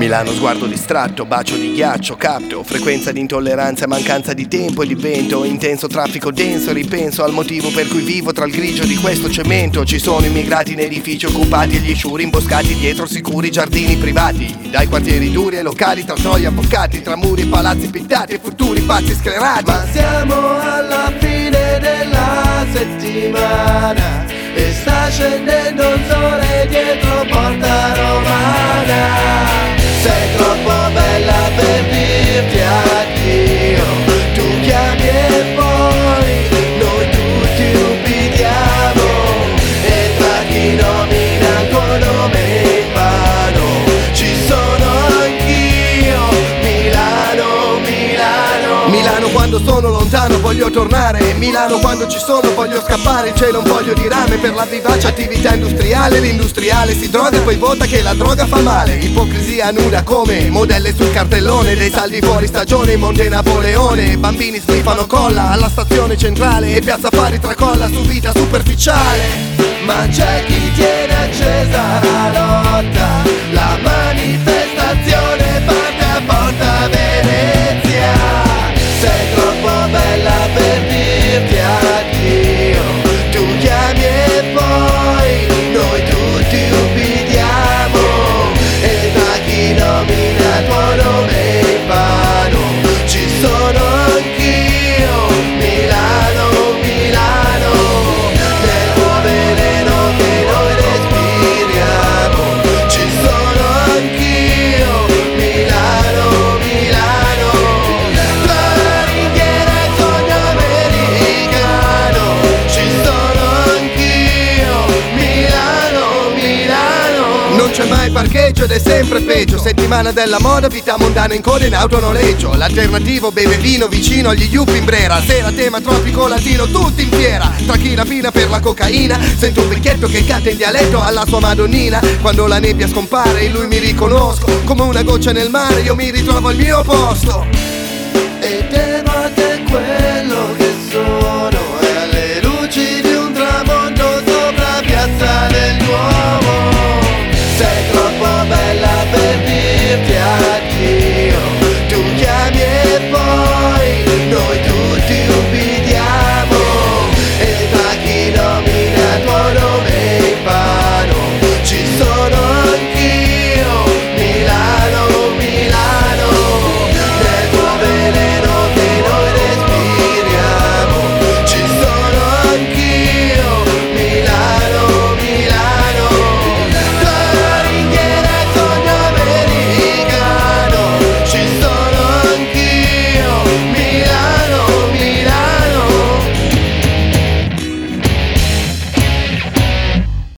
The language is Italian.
Milano, sguardo distratto, bacio di ghiaccio, capto frequenza di intolleranza, mancanza di tempo e di vento, intenso traffico denso, ripenso al motivo per cui vivo tra il grigio di questo cemento. Ci sono immigrati in edifici occupati e gli sciuri imboscati dietro sicuri giardini privati, dai quartieri duri ai locali, tra troie avvocati, tra muri e palazzi pintati e futuri pazzi sclerati. Ma siamo alla fine della settimana e sta scendendo il sole dietro Porta Romana. Sei troppo bella per dirti addio, tu chiami e poi noi tutti ubbidiamo, e tra chi nomina il tuo nome in vano ci sono anch'io. Milano, Milano. Milano quando sono lontano voglio tornare, Milano quando ci sono voglio scappare, il cielo un foglio di rame per la vivace attività industriale. L'industriale si droga e poi vota che la droga fa male, ipocrisia nuda come modelle sul cartellone, dei saldi fuori stagione in Monte Napoleone. Bambini sniffano colla alla stazione centrale e Piazza Affari tracolla su vita superficiale. Ma c'è chi tiene accesa la lotta, la manifestazione parte a Porta Venezia. Sei troppo bella per dirti addio, tu chiami e poi noi tutti ubbidiamo, e tra chi nomina il tuo nome in vano ci sono anch'io. Milano, Milano, nel tuo veleno che noi respiriamo ci sono anch'io. Milano, Milano, tra la ringhiera e il sogno americano ci sono anch'io. Milano, Milano. Non c'è mai parcheggio ed è sempre peggio, settimana della moda, vita mondana in coda in autonoleggio. L'alternativo beve vino vicino agli yuppie in brera, sera tema tropico latino tutti in fiera. Tra chi rapina per la cocaina, sento un vecchietto che canta in dialetto alla sua madonnina. Quando la nebbia scompare in lui mi riconosco, come una goccia nel mare io mi ritrovo al mio posto. E te